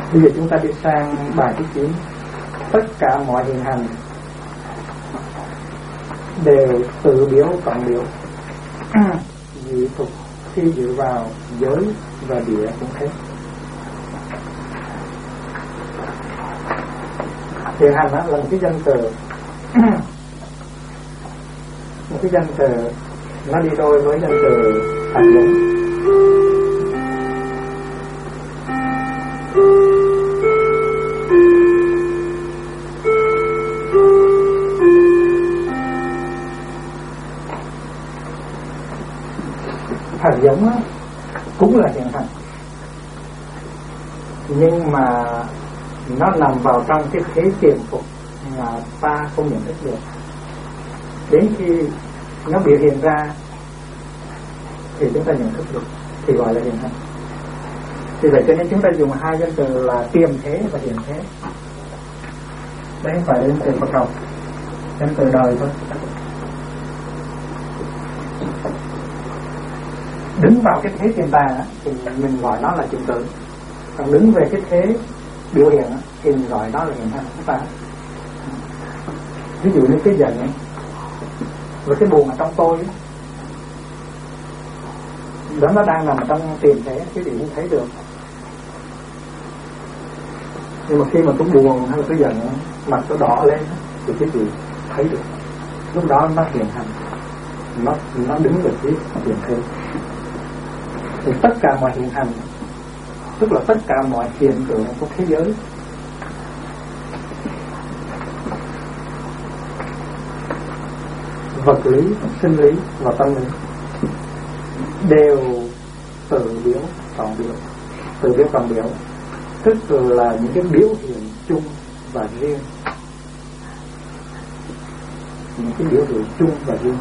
Bây giờ chúng ta đi sang bài thứ 9. Tất cả mọi hiện hành đều tự biểu cộng biểu. Dị tục khi dựa vào giới và địa cũng thế. Hiện hành là một cái danh từ một cái danh từ nó đi đôi với danh từ hạt giống. Hạt giống cũng là hiện hành, nhưng mà nó nằm vào trong cái thế tiềm phục mà ta không nhận thức được. Đến khi nó biểu hiện ra thì chúng ta nhận thức được thì gọi là hiện hành. Vì vậy cho nên chúng ta dùng hai danh từ là tiềm thế và hiện thế. Đấy không phải danh từ Phật học, danh từ đời thôi. Đứng vào cái thế tiềm tàng thì mình gọi nó là chứng tử, còn đứng về cái thế biểu hiện thì mình gọi nó là hiện hành. Các bạn, ví dụ như cái giận và cái buồn ở trong tôi đó, nó đang nằm trong tiềm thế, cái gì cũng thấy được. Nhưng mà khi mà tôi buồn hay là tôi giận, mặt tôi đỏ lên thì cái gì thấy được, lúc đó nó hiện hành, nó đứng về phía tiềm thế. Thì tất cả mọi hiện hành, tức là tất cả mọi hiện tượng của thế giới, vật lý, sinh lý và tâm lý đều tự biểu cộng biểu. Tự biểu cộng biểu tức là những cái biểu hiện chung và riêng, những cái biểu hiện chung và riêng.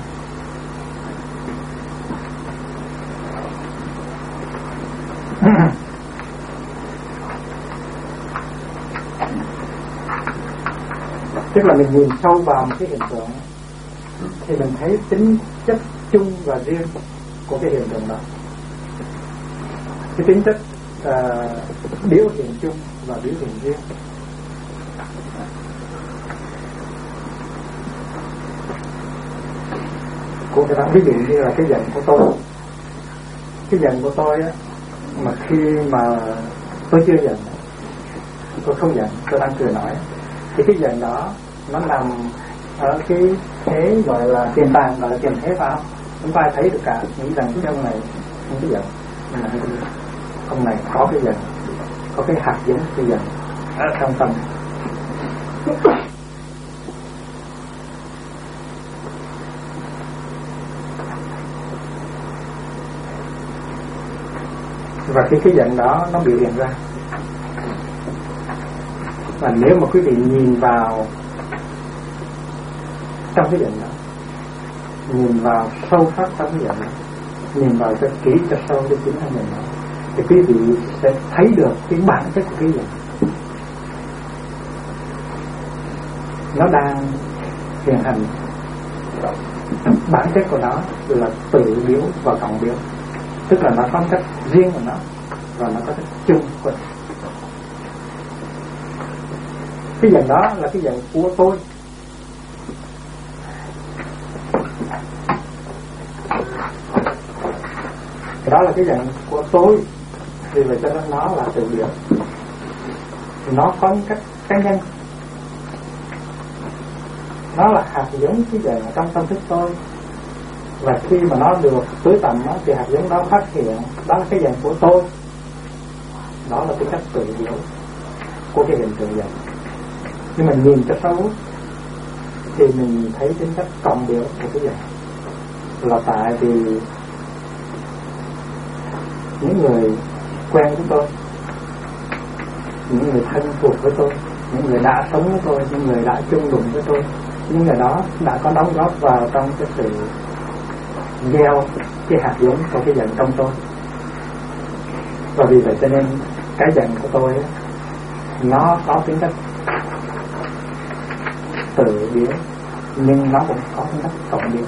Tức là mình nhìn sâu vào một cái hiện tượng thì mình thấy tính chất chung và riêng của cái hiện tượng đó, cái tính chất biểu hiện chung và biểu hiện riêng. Cô cái đó ví dụ như là cái giận của tôi. Cái giận của tôi á, mà khi mà tôi chưa giận, tôi không giận, tôi đang cười nói, thì cái giận đó nó nằm ở cái thế gọi là tiềm tàng, gọi là tiềm thế, phải không? Chúng ta thấy được cả, nghĩ rằng cái ông này không có giận, nhưng mà ông này có cái giận, có cái hạt giống cái giận ở trong tâm. Và khi cái giận đó nó biểu hiện ra, và nếu mà quý vị nhìn vào trong cái giận đó, nhìn vào sâu sắc trong cái giận đó, nhìn vào cho kỹ cho sâu cho chính thân mình đó, thì quý vị sẽ thấy được cái bản chất của cái giận. Nó đang hiện hành, bản chất của nó là tự biểu và cộng biểu, tức là nó có cách riêng của nó và nó có cách chung của nó. Cái giận đó là cái giận của tôi. Đó là cái giận của tôi, vì vậy cho nên nó là tự biểu. Nó có cách cá nhân, nó là hạt giống cái giận ở trong tâm thức tôi. Và khi mà nó được tưới tầm thì hạt giống đó phát hiện đó là cái giận của tôi. Đó là cái cách tự biểu của cái hiện tượng giận. Nhưng mình nhìn cho sâu thì mình thấy tính cách cộng biểu của cái giận, là tại vì những người quen với tôi, những người thân thuộc với tôi, những người đã sống với tôi, những người đã chung đụng với tôi, những người đó đã có đóng góp vào trong cái sự gieo cái hạt giống của cái giận trong tôi. Và vì vậy cho nên cái giận của tôi ấy, nó có tính cách tự biểu, nhưng nó cũng có tính cách cộng biểu.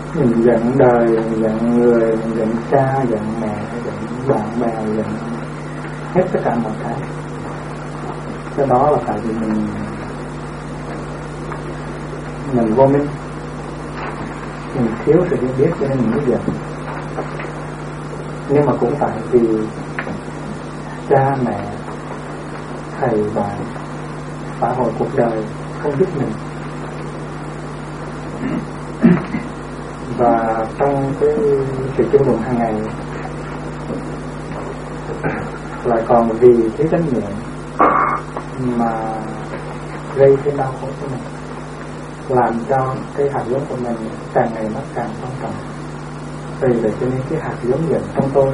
Mình giận đời, mình giận người, mình giận cha, giận mẹ, giận bạn bè, giận hết tất cả mọi cái. Cái đó là tại vì mình vô minh, mình thiếu sự hiểu biết cho nên mình mới giận. Nhưng mà cũng tại vì cha mẹ, thầy bạn, xã hội cuộc đời không giúp mình. Và trong cái sự chung đụng hàng ngày lại còn vì cái trách nhiệm mà gây cái đau khổ của mình, làm cho cái hạt giống của mình càng ngày nó càng quan trọng. Vì vậy cho nên cái hạt giống giận trong tôi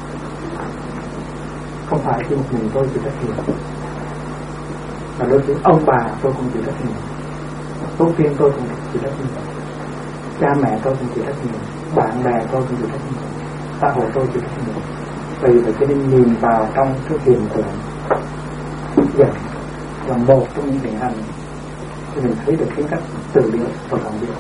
không phải chỉ một mình tôi chịu trách nhiệm, mà đôi khi ông bà tôi cũng chịu trách nhiệm, tổ tiên tôi cũng chịu trách nhiệm, cha mẹ tôi cũng chịu trách nhiệm, bạn bè tôi cũng chịu trách nhiệm, xã hội tôi chịu trách nhiệm. Vì vậy cho nên nhìn vào trong cái hiện tượng giận là một trong những hiện hành thì mình thấy được cái cách từ điệu và cộng điệu.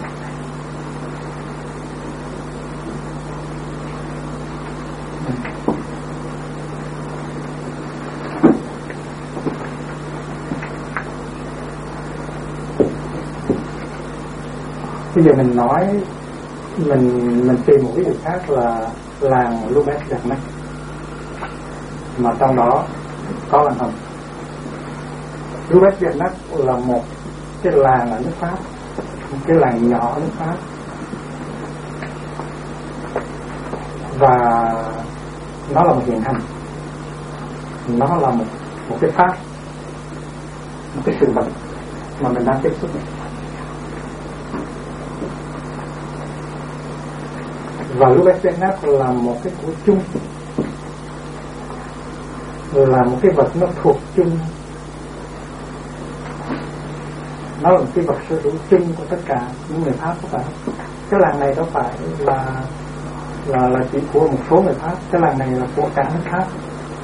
Bây giờ mình nói mình tìm một cái điều khác là làng Lubet Đạt Nách, mà trong đó có làng Hồng. Lubet Đạt Nách là một cái làng ở nước Pháp, một cái làng nhỏ ở nước Pháp, và nó là một hiện hành, nó là một cái pháp, một cái sự vật mà mình đang tiếp xúc. Và Lubet Đạt Nách là một cái của chung, là một cái vật nó thuộc chung, nó là một cái vật sở hữu chung của tất cả những người Pháp. Các bạn, cái làng này đâu phải là chỉ của một số người Pháp, cái làng này là của cả nước Pháp,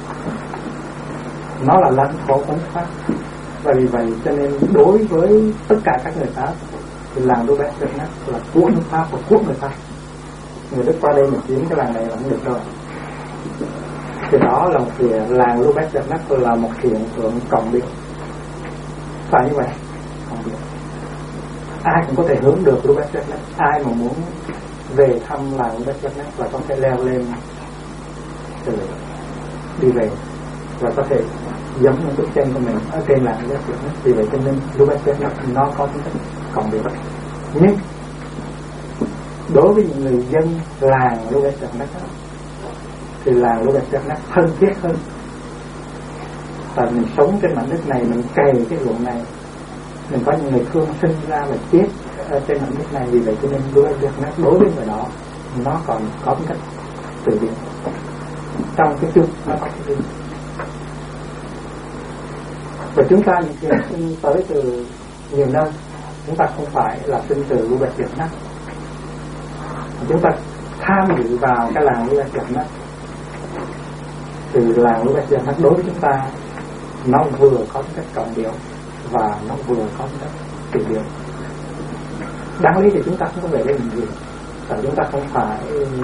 nó là lãnh thổ của nước Pháp. Và vì vậy cho nên đối với tất cả các người Pháp thì làng Lubet Đạt Nách là của nước Pháp và của người Pháp. Người Đức qua đây mình chiếm cái làng này là không được rồi. Thì đó là một hiện làng Lubet Đạt Nách là một hiện tượng cộng điệu, phải như vậy. Cộng điệu, ai cũng có thể hướng được Lubet Đạt Nách. Ai mà muốn về thăm làng Lubet Đạt Nách là có thể leo lên từ đi về và có thể giống những bước chân của mình ở trên làng Lubet Đạt Nách. Vì vậy cho nên Lubet Đạt Nách nó có tính cách cộng điệu. Nhưng đối với những người dân làng Lubet Đạt Nách thì làng Lubet Đạt Nách thân thiết hơn. Tại mình sống trên mảnh đất này, mình cày cái ruộng này, mình có những người thương sinh ra và chết ở trên mảnh đất này. Vì vậy cho nên Lubet Đạt Nách đối với người đó nó còn có tính cách tự nhiên. Trong cái chung nó có cái riêng. Và chúng ta những người sinh tới từ nhiều nơi, chúng ta không phải là sinh từ Lubet Đạt Nách, chúng ta tham dự vào cái làng Lubet Đạt Nách. Từ làng Lubet Đạt Nách đối với chúng ta nó vừa có cái cách cộng điệu và nó vừa có cái cách tự điệu. Đáng lý thì chúng ta không có về đây làm gì, tại chúng ta không phải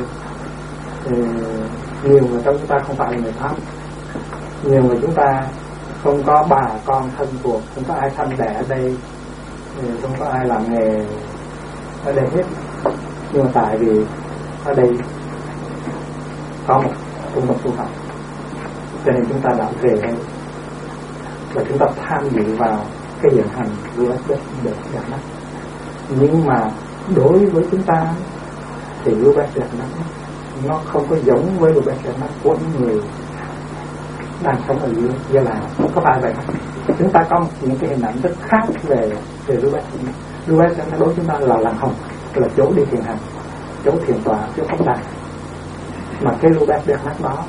nhiều người trong chúng ta không phải là người Pháp, nhiều người chúng ta không có bà con thân thuộc, không có ai sanh đẻ ở đây, không có ai làm nghề ở đây hết. Nhưng mà tại vì ở đây có một trung tâm tu học cho nên chúng ta đã về đây và chúng ta tham dự vào cái hiện hành Lubet Đạt Nách. Nhưng mà đối với chúng ta thì Lubet Đạt Nách nó không có giống với Lubet Đạt Nách của những người đang sống ở dưới làng. Có phải vậy không? Chúng ta có những cái hình ảnh rất khác về Lubet Đạt Nách. Lubet Đạt Nách đối với chúng ta là làng Hồng, là chỗ đi thiền hành, chỗ thiền tọa, chỗ pháp đàn. Mà cái Lubet Đạt Nách đó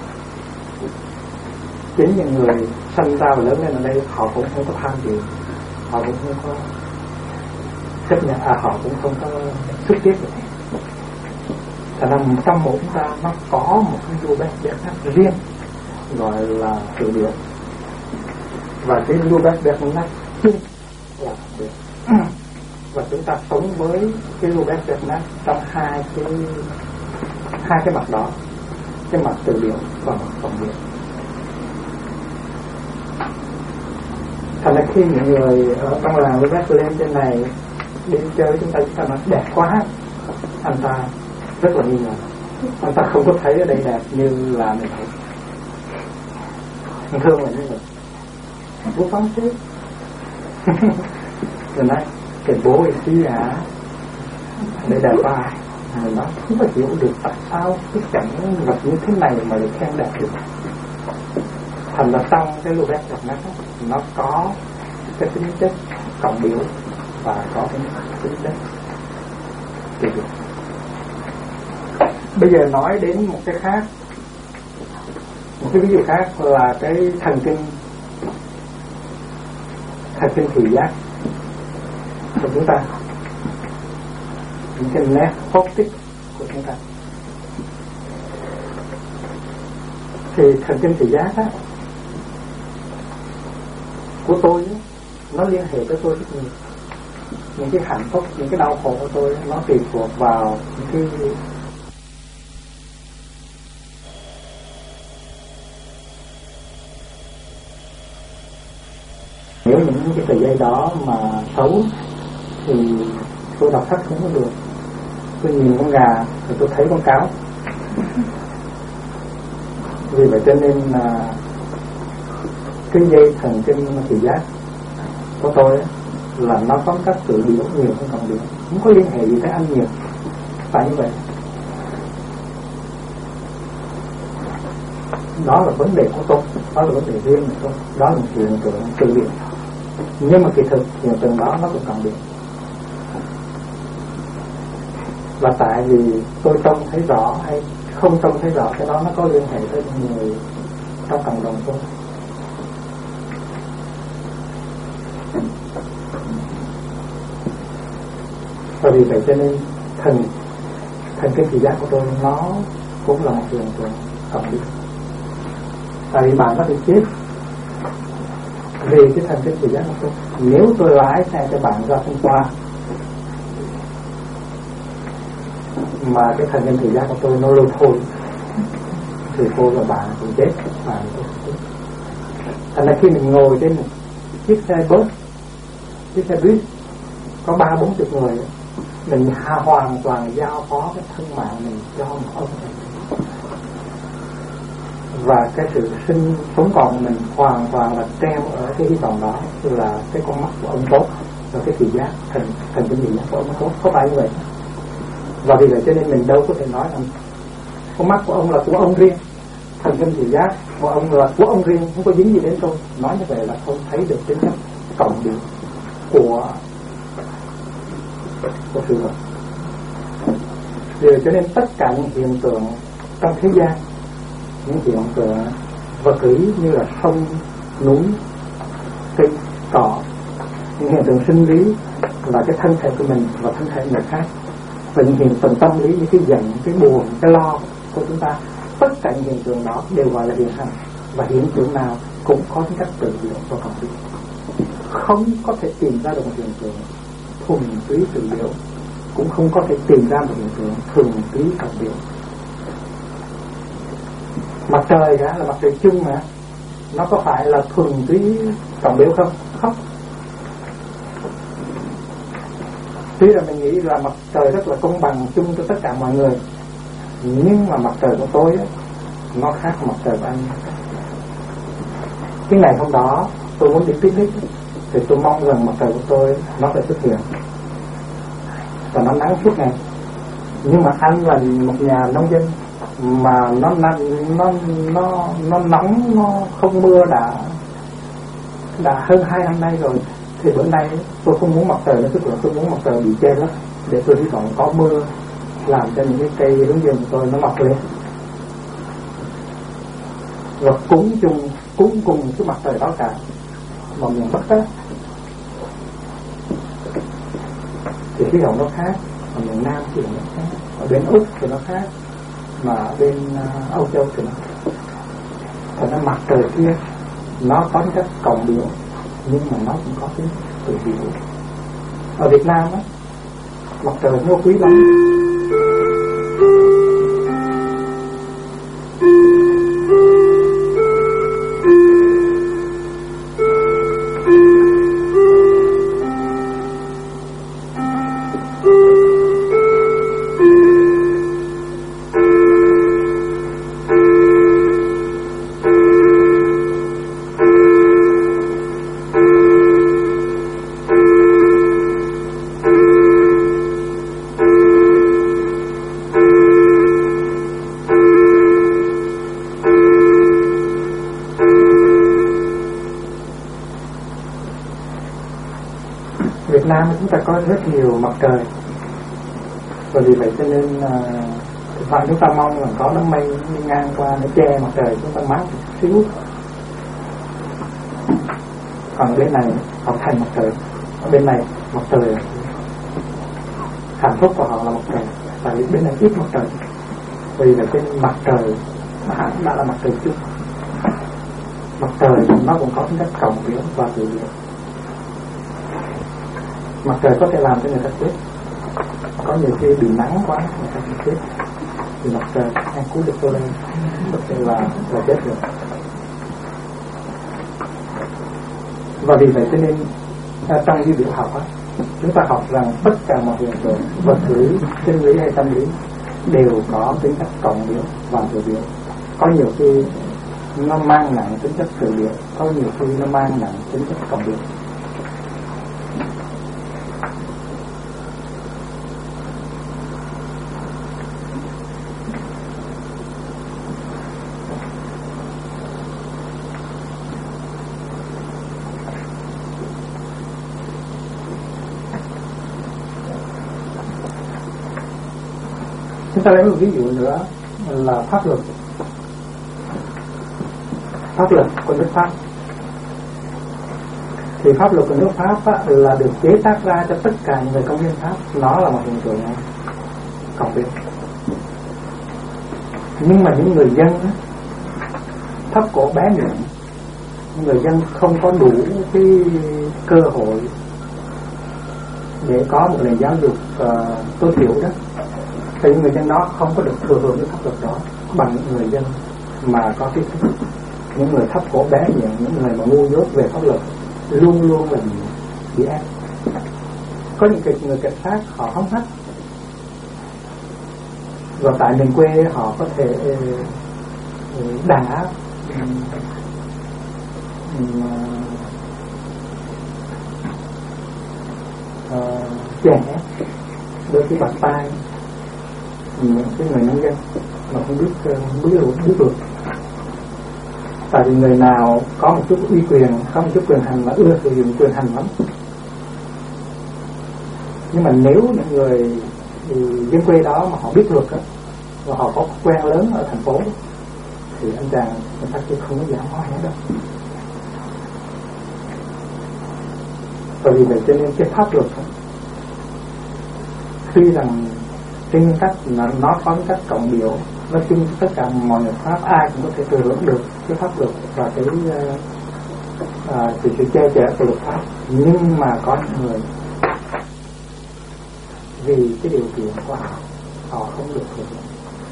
chính những người sinh ra và lớn lên ở đây họ cũng không có tham dự, họ cũng không có chấp nhận, họ cũng không có xuất tiết được. Thành ra trong mỗi chúng ta nó có một cái Lubet Đạt Nách riêng gọi là tự điệu, và cái Lubet Đạt Nách chung là tự điệu. và chúng ta sống với cái Lubet Jagannat trong hai cái mặt đó, cái mặt từ điệu và mặt vọng điệu. Thành ra khi những người ở trong làng Lubet lên trên này đi chơi, chúng ta nói đẹp quá, anh ta rất là nghi ngờ, anh ta không có thấy ở đây đẹp như là mình thấy. Thường là như vậy, bố phóng chứ rồi nói cái bố ý hả để đẹp quá, mình nói không có hiểu được tại sao cái cảnh vật như thế này mà được khen đẹp được. Thành ra trong cái Lubet Jagannat nó có cái tính chất cộng biểu và có cái tính chất kỳ diệu. Bây giờ nói đến một cái khác, một cái ví dụ khác là cái thần kinh thị giác của chúng ta, những cái nét optic của chúng ta. Thì thần kinh thị giác á, của tôi á, nó liên hệ tới tôi rất nhiều. Những cái hạnh phúc, những cái đau khổ của tôi nó tùy thuộc vào những cái nếu những cái tờ giấy đó mà xấu thì tôi đọc sách không có được. Tôi nhìn con gà thì tôi thấy con cáo. Vì vậy cho nên là cái dây thần kinh thị giác của tôi là nó có các tự biểu nhiều hơn cộng biểu, không có liên hệ gì tới anh nhiều. Tại như vậy đó là vấn đề của tôi, đó là vấn đề riêng của tôi, đó là một hiện tượng tự biểu. Nhưng mà kỳ thực hiện tượng đó nó cũng cộng biểu. Và tại vì tôi trông thấy rõ hay không trông thấy rõ, cái đó nó có liên hệ tới những người trong cộng đồng tôi. Và vì vậy cho nên thần kinh thị giác của tôi nó cũng là một hiện tượng cộng biểu. Tại vì bạn có thể chết vì cái thần kinh thị giác của tôi. Nếu tôi lái xe cho bạn ra hôm qua mà cái thần kinh thị giác của tôi nó lưu thôi thì cô và bạn cũng chết, bạn cũng chết. Thành ra khi mình ngồi trên một chiếc xe bus, chiếc xe buýt có 30-40 người, mình hoàn toàn giao phó cái thân mạng mình cho một ông này. Và cái sự sinh sống còn của mình hoàn toàn là treo ở cái hy vọng đó, là cái con mắt của ông tốt và cái thị giác thần kinh thị giác của ông tốt, có phải như vậy. Và vì vậy cho nên mình đâu có thể nói rằng con mắt của ông là của ông riêng, thần kinh thị giác của ông là của ông riêng, không có dính gì đến tôi. Nói như vậy là không thấy được tính chất cộng biểu của sự vật. Vì cho nên tất cả những hiện tượng trong thế gian, những hiện tượng vật lý như là sông, núi, cây, cỏ, những hiện tượng sinh lý là cái thân thể của mình và thân thể người khác, và những hiện tượng tâm lý như cái giận, cái buồn, cái lo của chúng ta, tất cả những hiện tượng đó đều gọi là hiện hành. Và hiện tượng nào cũng có tính cách tự biểu và cộng biểu. Không có thể tìm ra được một hiện tượng thuần túy tự biểu, cũng không có thể tìm ra một hiện tượng thuần túy cộng biểu. Mặt trời đó là mặt trời chung mà, nó có phải là thuần túy cộng biểu không? Không. Tuy là mình nghĩ là mặt trời rất là công bằng chung cho tất cả mọi người, nhưng mà mặt trời của tôi ấy, nó khác mặt trời của anh. Cái ngày hôm đó tôi muốn đi picnic thì tôi mong rằng mặt trời của tôi nó sẽ xuất hiện và nó nắng suốt ngày. Nhưng mà anh là một nhà nông dân mà nó nóng, nó không mưa đã hơn 2 năm nay rồi, thì bữa nay tôi không muốn mặt trời nó xuất hiện, tôi muốn mặt trời bị che lấp để tôi hy vọng có mưa làm cho những cái cây hướng dương của tôi nó mọc lên. Và cúng cùng cái mặt trời đó cả. Mà miền Bắc đó thì khí hậu nó khác, ở miền Nam thì nó khác, ở bên Úc thì nó khác, mà ở bên Âu Châu thì nó khác. Thật ra mặt trời kia nó có cách cộng biểu, nhưng mà nó cũng có cái tự biểu. Ở Việt Nam á, mặt trời nó quý lắm. Việt Nam chúng ta có rất nhiều mặt trời, và vì vậy cho nên thực sự chúng ta mong là có đám mây đi ngang qua để che mặt trời chúng ta mát một xíu. Còn bên này họ thành mặt trời, ở bên này mặt trời hạnh phúc của họ là mặt trời, tại vì bên này ít mặt trời, vì là trên mặt trời nó hẳn đã là mặt trời trước. Mặt trời nó cũng có tính cách cộng biểu và tự biểu. Mặt trời có thể làm cho người ta chết, có nhiều khi bị nắng quá người ta bị chết, thì mặt trời ăn cứu được tôi lên có thể là chết được. Và vì vậy cho nên trong duy biểu học á, chúng ta học rằng tất cả mọi hiện tượng vật lý, sinh lý hay tâm lý đều có tính chất cộng biểu và tự biểu. Có nhiều khi nó mang nặng tính chất tự biểu, có nhiều khi nó mang nặng tính chất cộng biểu. Chúng ta lấy một ví dụ nữa là pháp luật. Pháp luật của nước Pháp. Thì pháp luật của nước Pháp á, là được chế tác ra cho tất cả những người công dân Pháp. Nó là một hiện tượng cộng biểu. Nhưng mà những người dân á, thấp cổ bé miệng, người dân không có đủ cái cơ hội để có một nền giáo dục tối thiểu đó, thì những người dân đó không có được thừa hưởng cái pháp luật đó bằng những người dân mà có kiến thức. Những người thấp cổ bé miệng, những người mà ngu dốt về pháp luật luôn luôn là bị ép. Có những người cảnh sát họ không thích, và tại miền quê họ có thể đá chèn ép đôi khi bạt tay những cái người nông dân mà không biết được. Tại vì người nào có một chút uy quyền, có một chút quyền hành là ưa sử dụng quyền hành lắm. Nhưng mà nếu những người dân quê đó mà họ biết luật đó, và họ có quen lớn ở thành phố, thì anh chàng cảnh sát kia không có dám hỏi hết đâu. Và vì vậy cho nên cái pháp luật đó, tuy rằng trên nguyên tắc là nó có cách cộng biểu, nó chung tất cả mọi người Pháp ai cũng có thể thừa hưởng được cái pháp luật và cái sự che chở của luật pháp. Nhưng mà có những người vì cái điều kiện của họ không được thừa hưởng,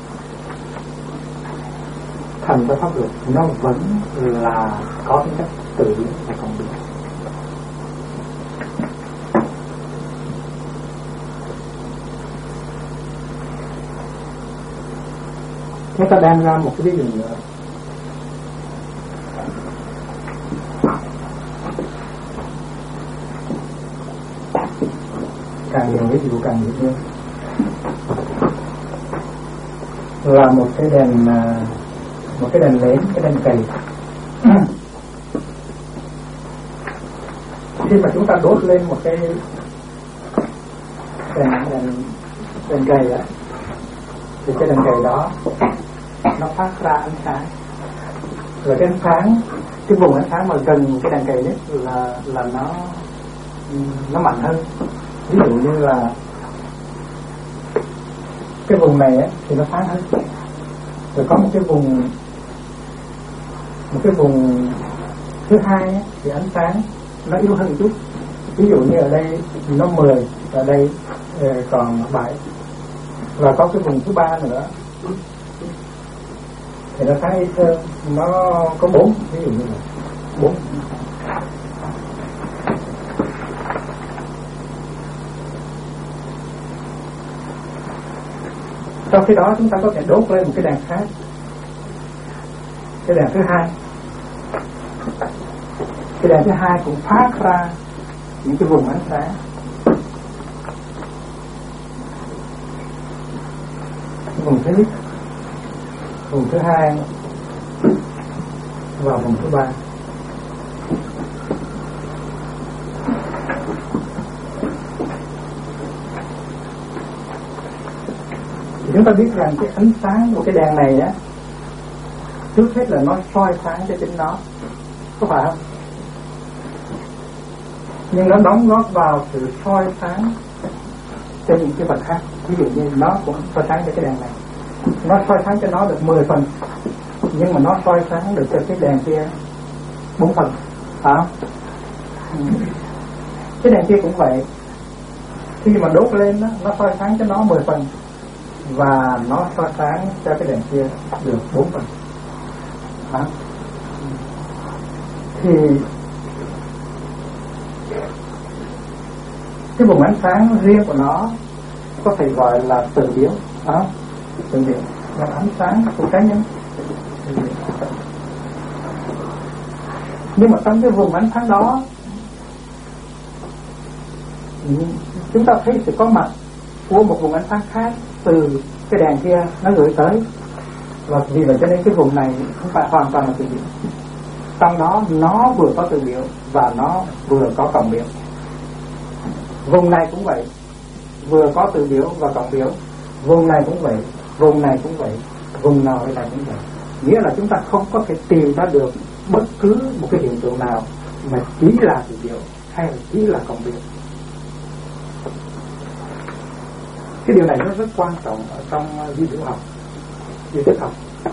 thành ra pháp luật nó vẫn là có tính cách tự biểu và cộng biểu. Chúng ta đem ra một cái ví dụ nữa. Càng nhiều ví dụ càng nhiều hơn. Là một cái đèn nến, cái đèn cầy. Khi mà chúng ta đốt lên một cái đèn cầy đó, thì cái đèn cầy đó nó phát ra ánh sáng, rồi cái ánh sáng, cái vùng ánh sáng mà gần cái đèn cầy đấy là nó mạnh hơn. Ví dụ như là cái vùng này ấy, thì nó sáng hơn, rồi có một cái vùng thứ hai ấy, thì ánh sáng nó yếu hơn một chút, ví dụ như ở đây nó 10, ở đây còn 7, và có cái vùng thứ 3 nữa thì nó thấy nó có 4, ví dụ như là 4. Trong khi đó chúng ta có thể đốt lên một cái đèn khác, cái đèn thứ 2. Cái đèn thứ 2 cũng phát ra những cái vùng ánh sáng. Vùng thứ nhất, vùng thứ 2 và vùng thứ 3. Thì chúng ta biết rằng cái ánh sáng của cái đèn này á, trước hết là nó soi sáng cho chính nó, có phải không? Nhưng nó đóng góp vào sự soi sáng cho những cái vật khác. Ví dụ như nó cũng soi sáng cho cái đèn này, nó soi sáng cho nó được 10 phần, nhưng mà nó soi sáng được cho cái đèn kia 4 phần, phải không? Cái đèn kia cũng vậy, khi mà đốt lên đó, nó soi sáng cho nó 10 phần và nó soi sáng cho cái đèn kia được 4 phần. Thì cái vùng ánh sáng riêng của nó có thể gọi là từ biểu, từ biểu là ánh sáng của cá nhân. Nhưng mà trong cái vùng ánh sáng đó chúng ta thấy sự có mặt của một vùng ánh sáng khác từ cái đèn kia nó gửi tới, và vì vậy cho nên cái vùng này không phải hoàn toàn là từ biểu. Trong đó nó vừa có từ biểu và nó vừa có cộng biểu. Vùng này cũng vậy, vừa có từ biểu và cộng biểu. Vùng này cũng vậy, vùng này cũng vậy, vùng nào đây này cũng vậy. Nghĩa là chúng ta không có thể tìm ra được bất cứ một cái hiện tượng nào mà chỉ là từ biểu hay là chỉ là cộng biểu. Cái điều này nó rất quan trọng ở trong vi biểu học, vi thức học.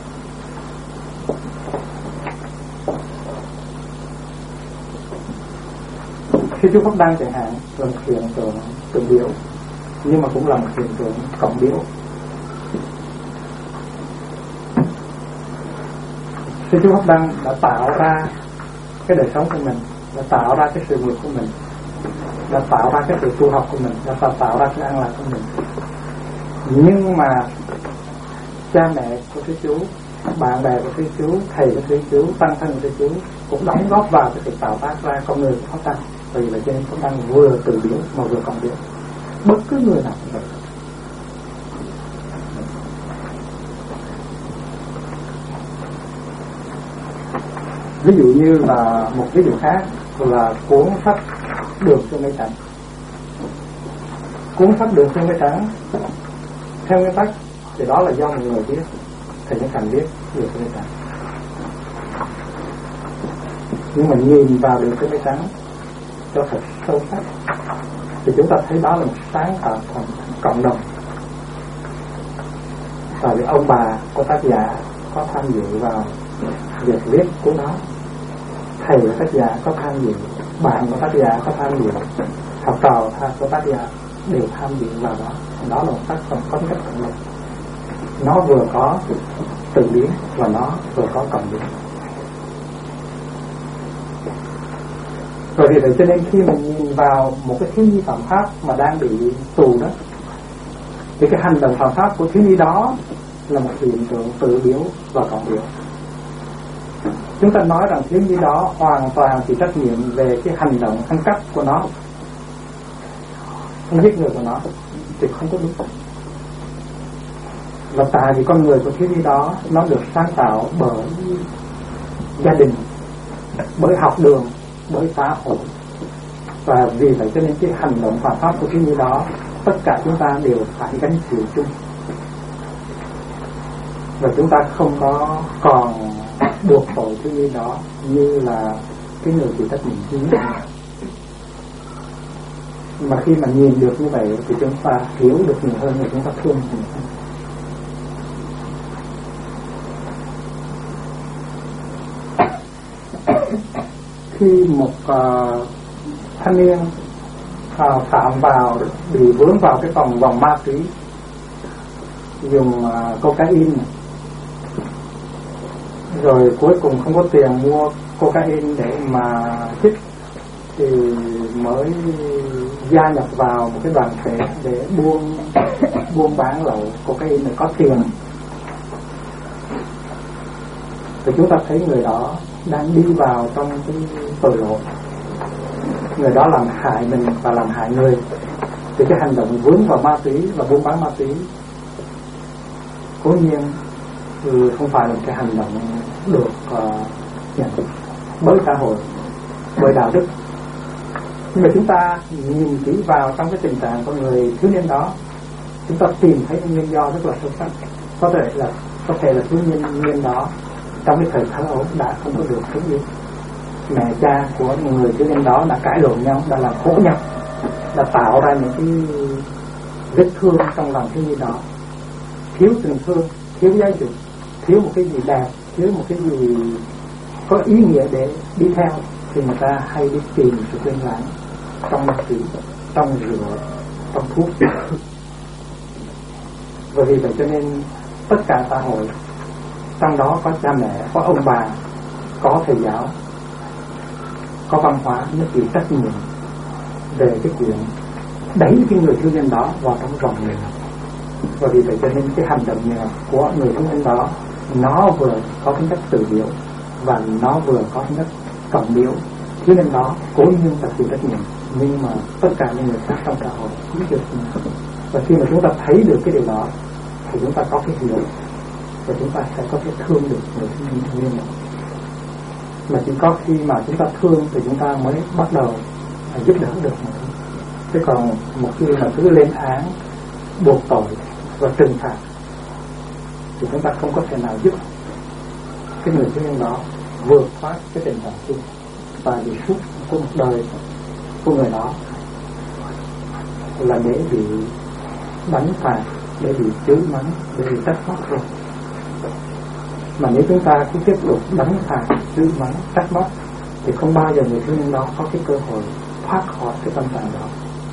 Khi chú Pháp Đăng chẳng hạn là một hiện tượng từ biểu, nhưng mà cũng là một hiện tượng cộng biểu. Khi chú Pháp Đăng đã tạo ra cái đời sống của mình, đã tạo ra cái sự nghiệp của mình, đã tạo ra cái sự tu học của mình, đã tạo ra cái an lạc của mình. Nhưng mà cha mẹ của thưa chú, bạn bè của thưa chú, thầy của thưa chú, tăng thân của thưa chú cũng đóng góp vào cái sự tạo tác ra con người của Pháp Đăng. Vì vậy cho nên Pháp Đăng vừa từ biểu mà vừa cộng biểu. Bất cứ người nào cũng vậy. Ví dụ như là một ví dụ khác là cuốn sách Đường Xuôi Mây Trắng. Cuốn sách Đường Xuôi Mây Trắng theo nguyên tắc thì đó là do một người viết, thầy Nhân Thành viết Đường Xuôi Mây Trắng. Nhưng mà nhìn vào Đường Xuôi Mây Trắng cho thật sâu sắc thì chúng ta thấy đó là một sáng tạo cộng đồng. Tại vì ông bà của tác giả có tham dự vào việc viết cuốn đó, thầy của tác giả có tham dự, bạn của tác giả có tham dự, học trò của tác giả đều tham dự vào đó. Đó là một tác phẩm có cách cộng đồng. Nó vừa có từ biến và nó vừa có cộng biến. Rồi vì vậy cho nên khi mình nhìn vào một cái thiếu nhi phạm pháp mà đang bị tù đó, thì cái hành động phạm pháp của thiếu nhi đó là một hiện tượng tự biểu và cộng biểu. Chúng ta nói rằng thiếu nhi đó hoàn toàn chịu trách nhiệm về cái hành động ăn cắp của nó, không giết người của nó thì không có đúng. Và tại vì con người của thiếu nhi đó nó được sáng tạo bởi gia đình, bởi học đường, bởi xã hội, và vì vậy cho nên cái hành động phạm pháp của thiếu nhi đó tất cả chúng ta đều phải gánh chịu chung, và chúng ta không có còn buộc tội thiếu nhi đó như là cái người chịu trách nhiệm duy nhất. Mà khi mà nhìn được như vậy thì chúng ta hiểu được nhiều hơn và chúng ta thương nhiều hơn. Khi một thanh niên phạm vào, bị vướng vào cái vòng ma túy, dùng cocaine, rồi cuối cùng không có tiền mua cocaine để mà chích, thì mới gia nhập vào một cái đoàn thể để buôn bán lậu cocaine để có tiền. Thì chúng ta thấy người đó đang đi vào trong cái tội lỗi, người đó làm hại mình và làm hại người. Thì cái hành động vướng vào ma túy và buôn bán ma túy cố nhiên không phải là cái hành động được nhận bởi xã hội, bởi đạo đức. Nhưng mà chúng ta nhìn kỹ vào trong cái tình trạng của người thiếu niên đó, chúng ta tìm thấy những nguyên do rất là sâu sắc. Có thể là thiếu niên đó trong cái thời thơ ấu đã không có được sống yêu. Mẹ cha của người thiếu niên đó đã cãi lộn nhau, đã làm khổ nhau, đã tạo ra những cái vết thương trong lòng thiếu niên đó. Thiếu tình thương, thiếu giáo dục, thiếu một cái gì đẹp, thiếu một cái gì có ý nghĩa để đi theo, thì người ta hay đi tìm sự quên lãng trong ma túy, trong rượu, trong thuốc. Và vì vậy cho nên tất cả xã hội, trong đó có cha mẹ, có ông bà, có thầy giáo, có văn hóa, nó chịu trách nhiệm về cái chuyện đẩy cái người thiếu niên đó vào trong vòng này. Và vì vậy cho nên cái hành động của người thiếu niên đó, nó vừa có tính chất tự biểu và nó vừa có tính chất cộng biểu. Thiếu niên đó cố nhiên ta chịu trách nhiệm, nhưng mà tất cả những người khác trong xã hội cũng chịu trách nhiệm. Và khi mà chúng ta thấy được cái điều đó thì chúng ta có cái hiểu, và chúng ta sẽ có thể thương được người thiếu niên này. Mà chỉ có khi mà chúng ta thương thì chúng ta mới bắt đầu giúp đỡ được người. Chứ còn một khi mà cứ lên án, buộc tội và trừng phạt thì chúng ta không có thể nào giúp cái người thiếu niên đó vượt thoát cái tình trạng chung. Và bị suốt của một đời của người đó là để bị đánh phạt, để bị chửi mắng, để bị trách móc rồi. Mà nếu chúng ta cứ tiếp tục đánh phạt, chửi mắng, trách móc thì không bao giờ người thiếu niên đó có cái cơ hội thoát khỏi cái tâm trạng đó.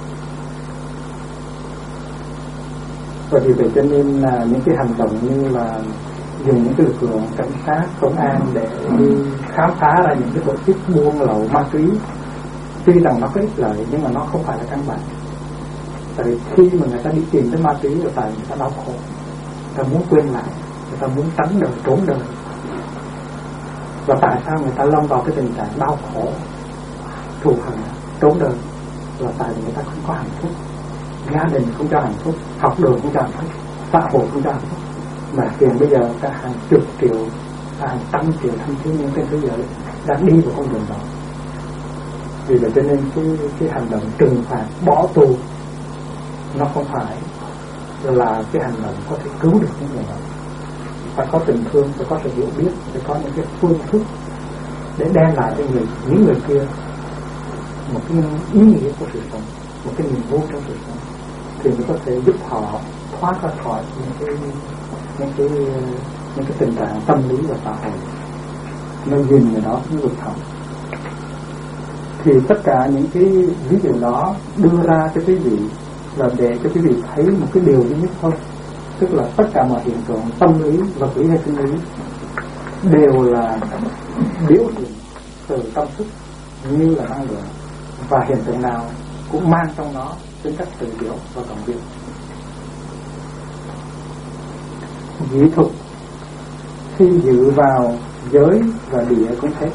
Và vì vậy cho nên là những cái hành động như là dùng những cái lực lượng cảnh sát, công an để đi khám phá ra những cái tổ chức buôn lậu ma túy, tuy rằng nó có ích lợi nhưng mà nó không phải là căn bản. Tại vì khi mà người ta đi tìm tới ma túy rồi, tại người ta đau khổ, người ta muốn quên lại, người ta muốn tránh đời, trốn đời. Và tại sao người ta lâm vào cái tình trạng đau khổ, thù hằn, trốn đời? Là tại vì người ta không có hạnh phúc, gia đình không cho hạnh phúc, học đường không cho hạnh phúc, xã hội không cho hạnh phúc. Mà tiền bây giờ cả hàng chục triệu, hàng trăm triệu thanh thiếu niên trên thế giới đang đi vào con đường đó. Vì vậy cho nên cái hành động trừng phạt, bỏ tù nó không phải là cái hành động có thể cứu được những người đó. Phải có tình thương, phải có sự hiểu biết, phải có những cái phương thức để đem lại cho những người kia một cái ý nghĩa của sự sống, một cái niềm vui trong sự sống, thì mới có thể giúp họ thoát ra khỏi những cái tình trạng tâm lý và xã hội nó nhìn người đó như vực thẳm. Thì tất cả những cái ví dụ đó đưa ra cho quý vị là để cho quý vị thấy một cái điều duy nhất thôi, tức là tất cả mọi hiện tượng tâm lý, vật lý hay sinh lý đều là biểu hiện từ tâm thức như là năng lượng, và hiện tượng nào cũng mang trong nó tính cách tự biểu và cộng biểu. Dị thuật khi dự vào giới và địa cũng thế.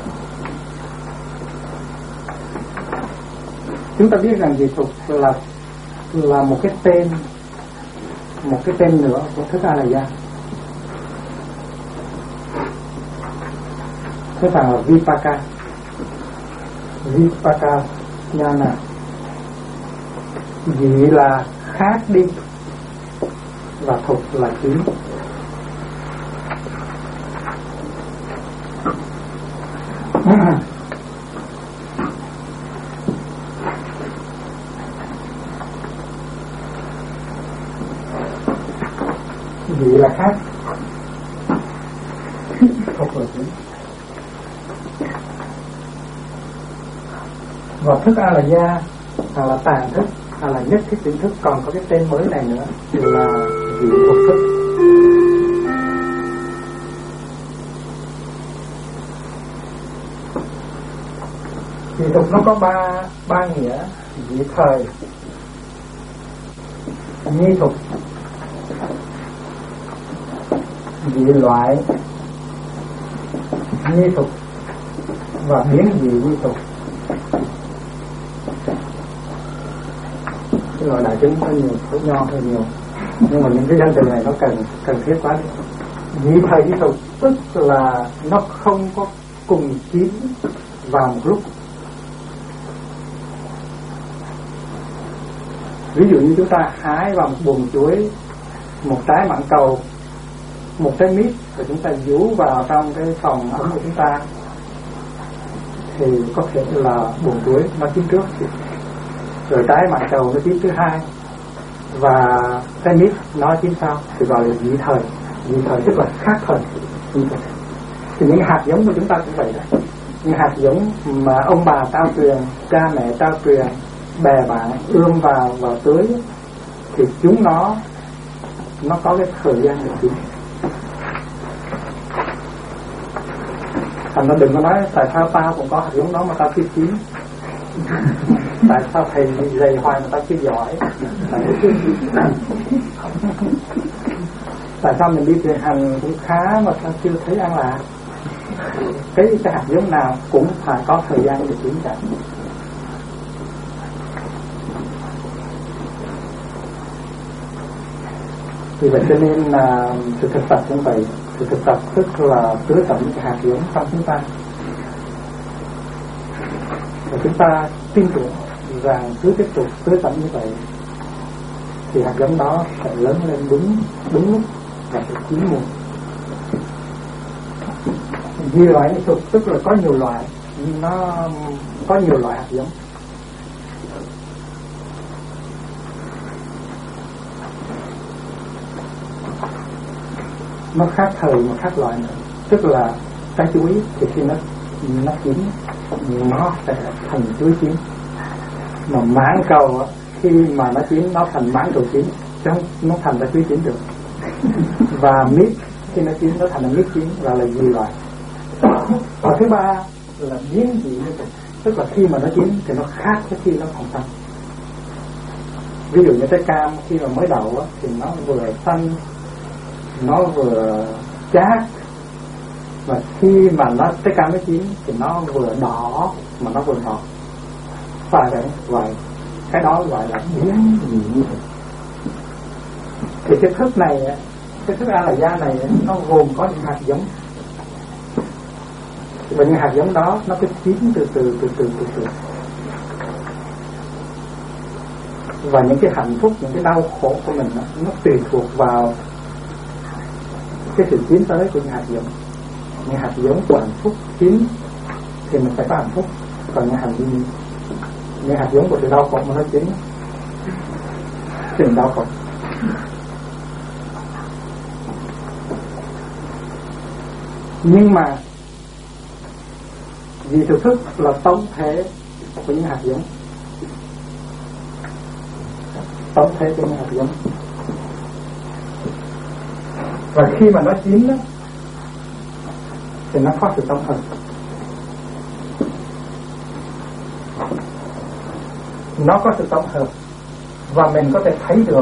Chúng ta biết rằng dị thuật là một cái tên nữa của thức A La Gia. Thế rằng là Vipaka Nhana. Dị là khác đi và thuật là kiến. Dị là khác, thuật là kiến. Và thức A La Gia hoặc là tàn thức, hoặc là nhất thiết tỉnh thức, còn có cái tên mới này nữa là dị thuộc thức. Dị thuộc nó có ba nghĩa: dị thời, nhi thuộc, dị loại, nhi thuộc và biến dị nhi thuộc. Cái loại đại chúng hơi nhiều, số nho hơi nhiều, nhưng mà những cái danh từ này nó cần thiết quá. Dị thời nhi thuộc tức là nó không có cùng chín vào một lúc. Ví dụ như chúng ta hái vào một buồng chuối, một trái mãng cầu, một trái mít, rồi chúng ta vú vào trong cái phòng ấm của chúng ta, thì có thể là buồng chuối nó chín trước, rồi trái mãng cầu nó chín thứ hai, và trái mít nó chín sau, thì gọi là dị thời. Dị thời tức là khác thời. Thì những hạt giống của chúng ta cũng vậy đó. Những hạt giống mà ông bà trao truyền, cha mẹ trao truyền, bè bạn ươm vào và tưới, thì chúng nó có cái thời gian để chín. Thành nó đừng có nói tại sao tao cũng có hạt giống đó mà tao chưa chín. Tại sao thầy dày hoài mà tao chưa giỏi. Tại sao mình đi thiền hành cũng khá mà tao chưa thấy an lạc. Cái hạt giống nào cũng phải có thời gian để chín chắn. Vì vậy cho nên là sự thực tập cũng vậy. Sự thực tập tức là tưới tẩm cái hạt giống trong chúng ta, và chúng ta tin tưởng rằng cứ tiếp tục tưới tẩm như vậy thì hạt giống đó sẽ lớn lên đúng lúc và sẽ chín mùi. Vì loại nghệ thuật tức là có nhiều loại, nó có nhiều loại hạt giống. Nó khác thời mà khác loại nữa. Tức là trái chuối thì khi nó chín nó sẽ thành chuối chín, mà mãng cầu khi mà nó chín nó thành mãng cầu chín, chứ không nó thành trái chuối chín được. Và mít khi nó chín nó thành mít chín, và là dị loại. Và thứ ba là biến dị, tức là khi mà nó chín thì nó khác với khi nó còn xanh. Ví dụ như trái cam khi mà mới đậu thì nó vừa xanh, nó vừa chát, và khi mà nó trái cam nó chín thì nó vừa đỏ mà nó vừa ngọt. Phải vậy, cái đó gọi là biến dị. Thì cái thức này, cái thức A La Gia này nó gồm có những hạt giống, và những hạt giống đó nó cứ chín từ từ. Và những cái hạnh phúc, những cái đau khổ của mình nó tùy thuộc vào cái sự tiến tới của những hạt giống. Những hạt giống của hạnh phúc chín thì mình phải có hạnh phúc, còn những hạt giống của sự đau khổ mà nó chín thì mình đau khổ. Nhưng mà vì thực thức là tổng thể của những hạt giống, tổng thể của những hạt giống. Và khi mà nó chín đó, thì nó có sự tổng hợp. Nó có sự tổng hợp và mình có thể thấy được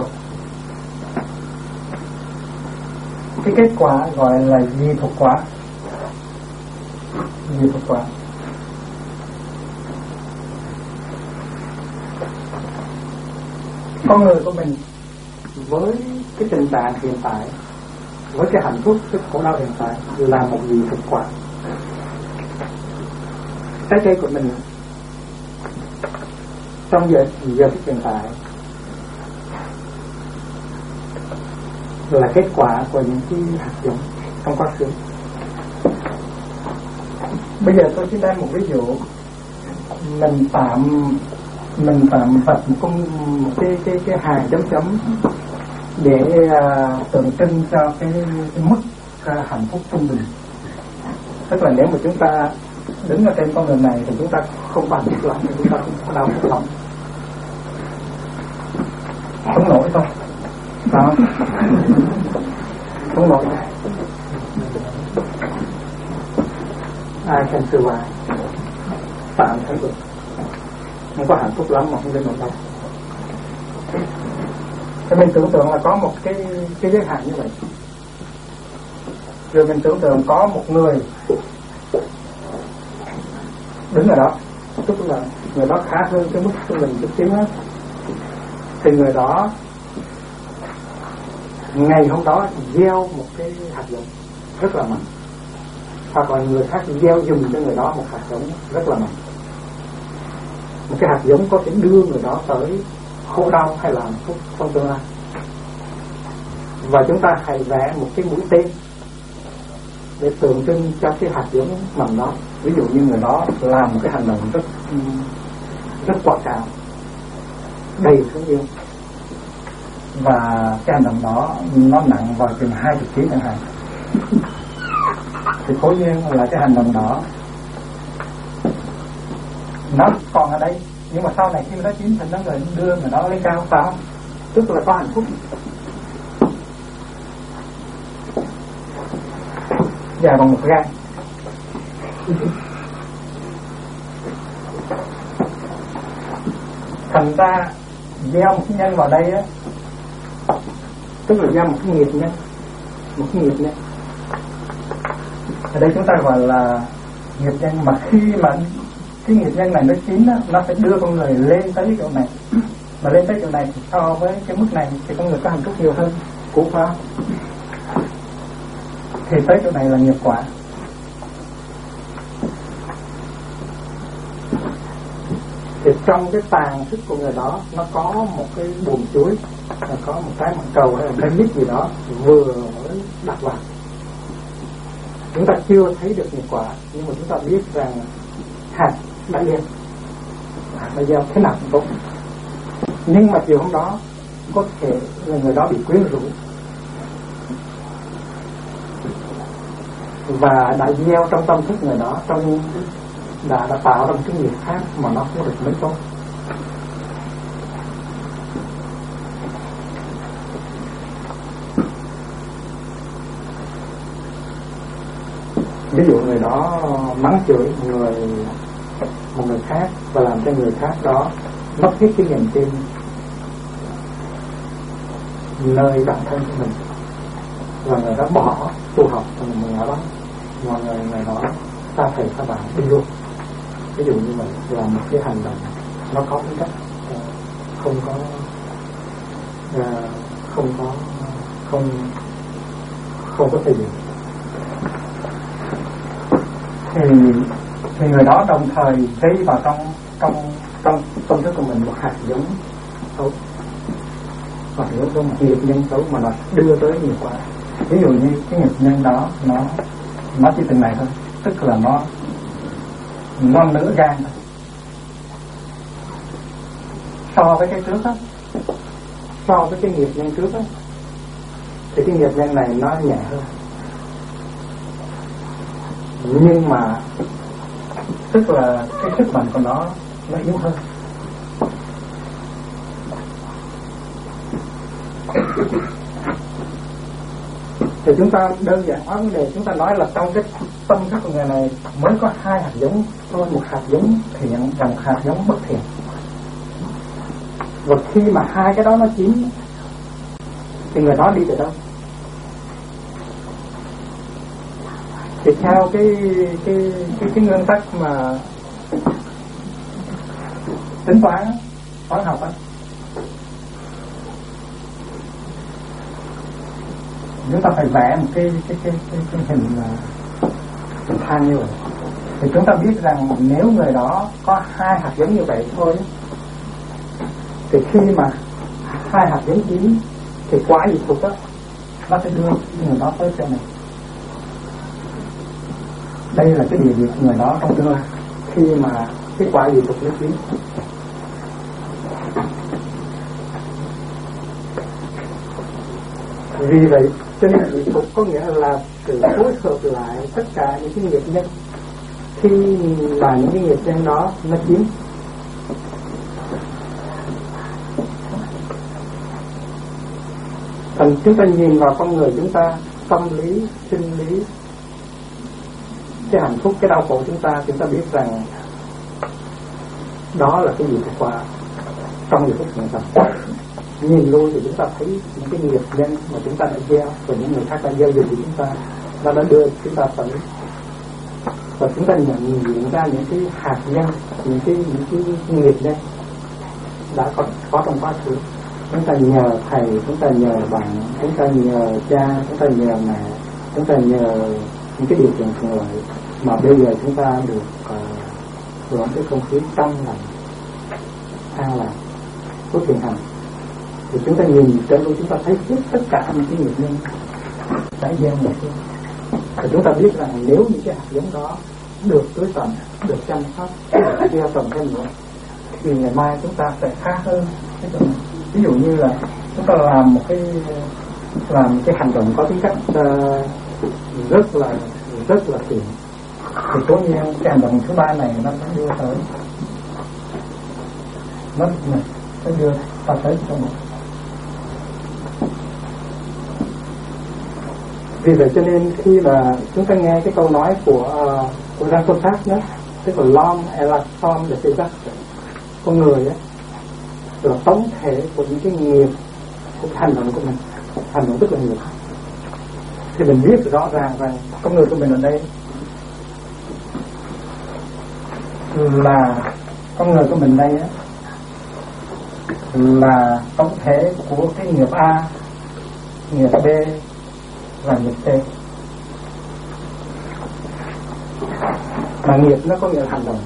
cái kết quả gọi là dị thuộc quả. Dị thuộc quả. Con người của mình với cái tình trạng hiện tại, với cái hạnh phúc, cái khổ đau hiện tại là một dị thuộc quả. Trái cây của mình trong giờ hiện tại là kết quả của những cái hạt giống trong quá khứ. Bây giờ tôi chỉ đem một ví dụ, mình tạm vạch một cái hàng chấm chấm để tượng trưng cho cái mức hạnh phúc trung bình. Tức là nếu mà chúng ta đứng ở trên con đường này thì chúng ta không bằng lắm, chúng ta không có đau khổ lắm. không nổi. Ai can survive, bạn thấy được, không có hạnh phúc lắm mà không đến nỗi đâu. Thì mình tưởng tượng là có một cái giới hạn như vậy, rồi mình tưởng tượng có một người đứng ở đó, tức là người đó khá hơn cái mức của mình chút xíu á, thì người đó ngày hôm đó gieo một cái hạt giống rất là mạnh, hoặc là người khác gieo dùng cho người đó một hạt giống rất là mạnh, một cái hạt giống có thể đưa người đó tới khổ đau hay là hạnh phúc trong tương lai. Và chúng ta hãy vẽ một cái mũi tên để tượng trưng cho cái hạt giống mầm đó. Ví dụ như người đó làm một cái hành động rất quả cảm, đầy thương yêu, và cái hành động đó nó nặng vào chừng 20 kg chẳng hạn, thì cố nhiên là cái hành động đó nó còn ở đây, nhưng mà sau này khi nó chín thành nó người đưa người đó lên cao, phải không? Tức là có hạnh phúc. Dài bằng một gan. Thành ra gieo một cái nhân vào đây á, tức là gieo một cái nghiệp nhân, một cái nghiệp nhân. Ở đây chúng ta gọi là nghiệp nhân, mà khi mà cái nghiệp nhân này nó chín á, nó sẽ đưa con người lên tới chỗ này, mà lên tới chỗ này thì so với cái mức này thì con người có hạnh phúc nhiều hơn, cũng phải. Thì tới chỗ này là nghiệp quả. Thì trong cái tàn thức của người đó nó có một cái buồng chuối, là có một cái mảng cầu hay là cái mít gì đó vừa mới đặt vào. Chúng ta chưa thấy được nghiệp quả, nhưng mà chúng ta biết rằng hạt đã gieo, hạt đã gieo thế nào cũng tốt. Nhưng mà chiều hôm đó có thể là người đó bị quyến rũ và đã gieo trong tâm thức người đó, trong đã tạo ra một cái nghiệp khác mà nó không được mấy tốt. Ví dụ người đó mắng chửi một người khác và làm cho người khác đó mất hết cái niềm tin nơi bản thân của mình, và người đó bỏ tu học, và mọi người đó ta thầy các bạn đi luôn. Ví dụ như vậy là một cái hành động nó có tính cách không có thể gì. Thì người đó đồng thời gây vào trong tâm thức của mình một hạt giống xấu, hoặc là một nghiệp nhân xấu mà nó đưa tới nhiều quả. Ví dụ như cái nghiệp nhân đó nó chỉ từng này thôi, tức là nó nửa gan thôi. So với cái trước á, so với cái nghiệp nhân trước á, thì cái nghiệp nhân này nó nhẹ hơn, nhưng mà tức là cái sức mạnh của nó yếu hơn. Thì chúng ta đơn giản hóa vấn đề, chúng ta nói là trong cái tâm thức của người này mới có 2 hạt giống thôi, một hạt giống thiện và một hạt giống bất thiện. Và khi mà 2 cái đó nó chín thì người đó đi từ đâu? Thì theo cái nguyên tắc mà tính toán học á, chúng ta phải vẽ một cái hình thang như vậy. Thì chúng ta biết rằng nếu người đó có 2 hạt giống như vậy thôi, thì khi mà 2 hạt giống chín thì quả gì thuộc đó nó sẽ đưa người đó tới chỗ này. Đây là cái địa vị của người đó trong tương lai khi mà cái quả gì thuộc nó chín. Vì vậy cho nên vị thuộc có nghĩa là sự phối hợp lại tất cả những cái nghiệp nhân. Khi mà những cái nghiệp nhân đó nó chín, chúng ta nhìn vào con người chúng ta, tâm lý, sinh lý, cái hạnh phúc, cái đau khổ chúng ta biết rằng đó là cái gì kết quả trong những phút hiện tại. Nhìn luôn thì chúng ta thấy những cái nghiệp nhân mà chúng ta đã gieo và những người khác đã gieo về chúng ta, nó đã đưa chúng ta tới, và chúng ta nhận diện ra những cái hạt nhân, những cái nghiệp nhân đã có trong quá khứ. Chúng ta nhờ thầy, chúng ta nhờ bạn, chúng ta nhờ cha, chúng ta nhờ mẹ, chúng ta nhờ những cái điều kiện thuận lợi mà bây giờ chúng ta được hưởng cái không khí trong lành, an lạc, có thiện hành. Thì chúng ta nhìn trên luôn, chúng ta thấy hết tất cả những cái nghiệp nhân đã gieo một cái. Thì chúng ta biết rằng nếu những cái hạt giống đó được tưới tẩm, được chăm sóc, được gieo trồng thêm nữa, thì ngày mai chúng ta sẽ khác hơn. Ví dụ như là chúng ta làm cái hành động có tính cách rất là thiện, thì cố nhiên cái hành động thứ ba này nó sẽ đưa tới, nó đưa ta tới trong một. Vì vậy cho nên khi mà chúng ta nghe cái câu nói của Jean Paul Sartre đó, tức là l'homme est la somme de ses actes, con người á là tổng thể của những cái nghiệp, của cái hành động của mình, hành động tức là nghiệp. Thì mình biết rõ ràng rằng con người của mình ở đây là con người của mình đây á là tổng thể của cái nghiệp A, nghiệp B và nghiệp C. Mà nghiệp nó có nghĩa là hành động,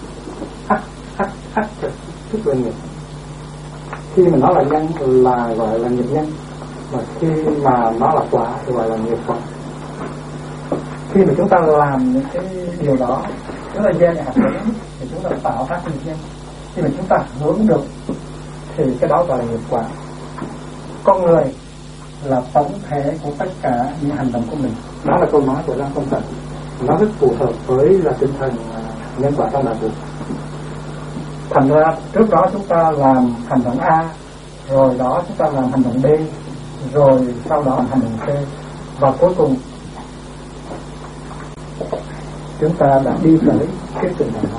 tức là nghiệp. Khi mà nó là nhân là gọi là nghiệp nhân, mà khi mà nó là quả thì gọi là nghiệp quả. Khi mà chúng ta làm những cái điều đó, chúng ta gieo những hạt giống thì chúng ta tạo ra nghiệp nhân. Khi mà chúng ta hướng được thì cái đó gọi là nghiệp quả. Con người là tổng thể của tất cả những hành động của mình. Đó là câu nói của Jean Paul Sartre. Nó rất phù hợp với là tinh thần nhân quả trong đạo Phật. Thành ra trước đó chúng ta làm hành động A, rồi đó chúng ta làm hành động B, rồi sau đó hành động C, và cuối cùng chúng ta đã đi tới cái tình trạng đó.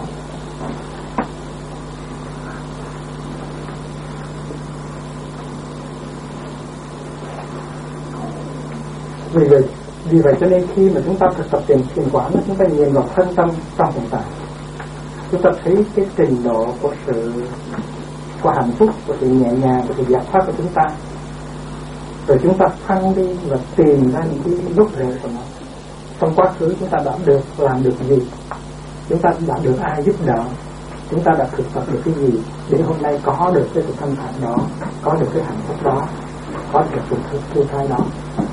Vì vậy cho nên khi mà chúng ta thực tập thiền quán, chúng ta nhìn vào thân tâm trong hiện tại, chúng ta thấy cái trình độ của hạnh phúc, của sự nhẹ nhàng, của sự giải thoát của chúng ta. Rồi chúng ta phăng đi và tìm ra những cái gốc rễ của nó. Trong quá khứ chúng ta đã được làm được gì, chúng ta đã được ai giúp đỡ, chúng ta đã thực tập được cái gì để hôm nay có được cái sự thanh thản đó, có được cái hạnh phúc đó, có được sự thư thái đó.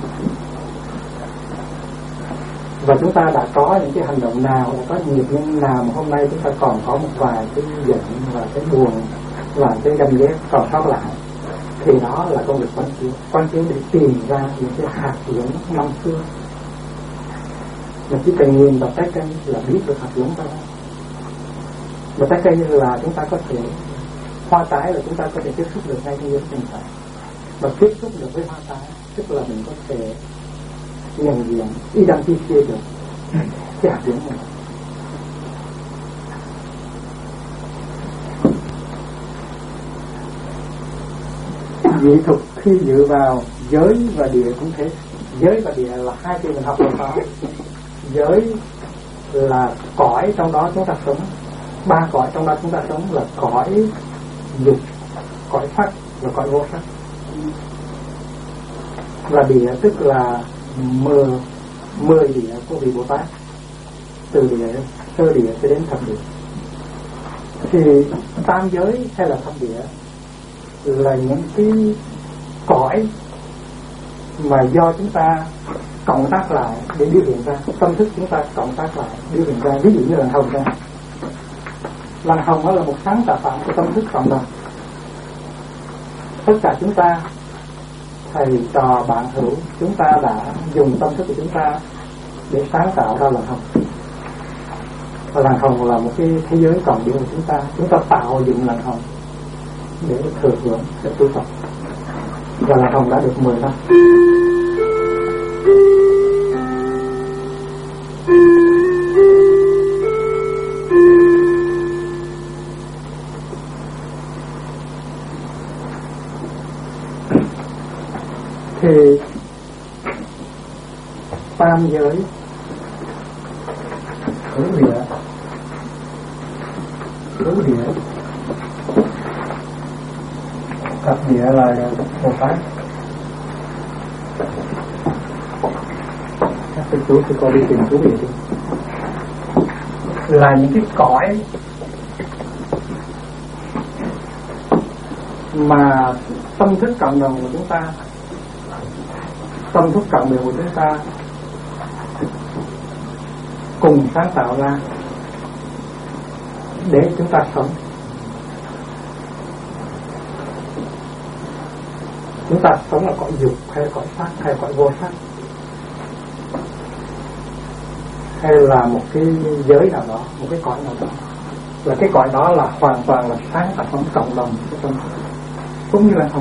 Và chúng ta đã có những cái hành động nào, đã có nghiệp nhân nào mà hôm nay chúng ta còn có một vài cái giận và cái buồn và cái ganh ghét còn sót lại, thì đó là công việc quan chiếu để tìm ra những cái hạt giống năm xưa. Mà chỉ cần nhìn vào trái cây là biết được hạt giống đó. Và trái cây là chúng ta có thể, hoa trái là chúng ta có thể tiếp xúc được ngay trong hiện tại. Và tiếp xúc được với hoa trái tức là mình có thể nhận diện, identify được cái hạt giống này. Nghệ thuật khi dựa vào giới và địa cũng thế. Giới và địa là hai chữ mình học được đó. Giới là cõi trong đó chúng ta sống, ba cõi trong đó chúng ta sống là cõi dục, cõi sắc và cõi vô sắc. Và địa tức là 10 địa của vị Bồ Tát, từ địa sơ địa cho đến thập địa. Thì tam giới hay là thập địa là những cái cõi mà do chúng ta cộng tác lại để biểu hiện ra, tâm thức chúng ta cộng tác lại biểu hiện ra. Ví dụ như làn hồng ra, làn hồng đó là một sáng tạo phạm của tâm thức cộng đồng. Tất cả chúng ta, thầy trò bạn hữu, chúng ta đã dùng tâm thức của chúng ta để sáng tạo ra làn hồng. Và làn hồng là một cái thế giới cộng điểm của chúng ta tạo dựng làn hồng để thừa hưởng, để tu tập. và là Hồng đã được 10 năm. Thì tam giới hữu địa thập địa là một cái các sư chú thì có đi tìm chú địa đi là những cái cõi mà tâm thức cộng đồng của chúng ta, tâm thức cộng đồng của chúng ta cùng sáng tạo ra để chúng ta sống. Chúng ta sống là cõi dục hay cõi sắc hay cõi vô sắc, hay là một cái giới nào đó, một cái cõi nào đó, là cái cõi đó là hoàn toàn là sáng tạo trong cộng đồng của tâm thức, cũng như là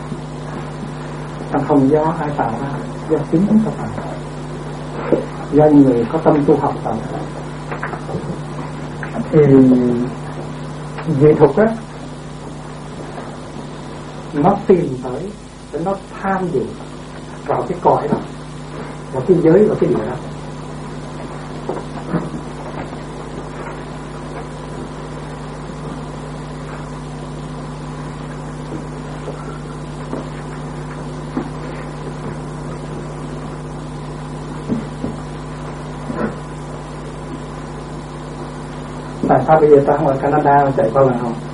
không do ai tạo ra, do chính chúng ta tạo, do người có tâm tu học tạo ra. Thì nghệ thuật á, nó tìm tới để nó tham dự vào cái cõi đó, vào cái giới, vào cái địa đó. Tại sao bây giờ ta không ở Canada mà chạy qua lần không?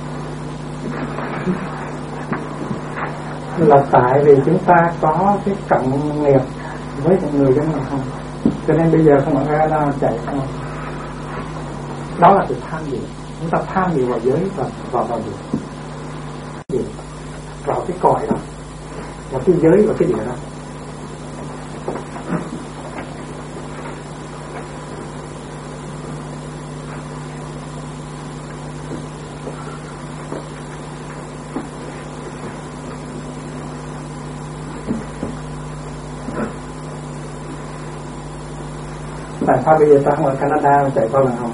Là tại vì chúng ta có cái cộng nghiệp với những người dân này không, cho nên bây giờ không ở Canada mà chạy không. Đó là sự tham dự. Chúng ta tham dự vào giới và vào địa, vào cái cõi đó, vào cái giới và cái địa đó. Tại sao bây giờ ta không ở Canada mà chạy qua lần không?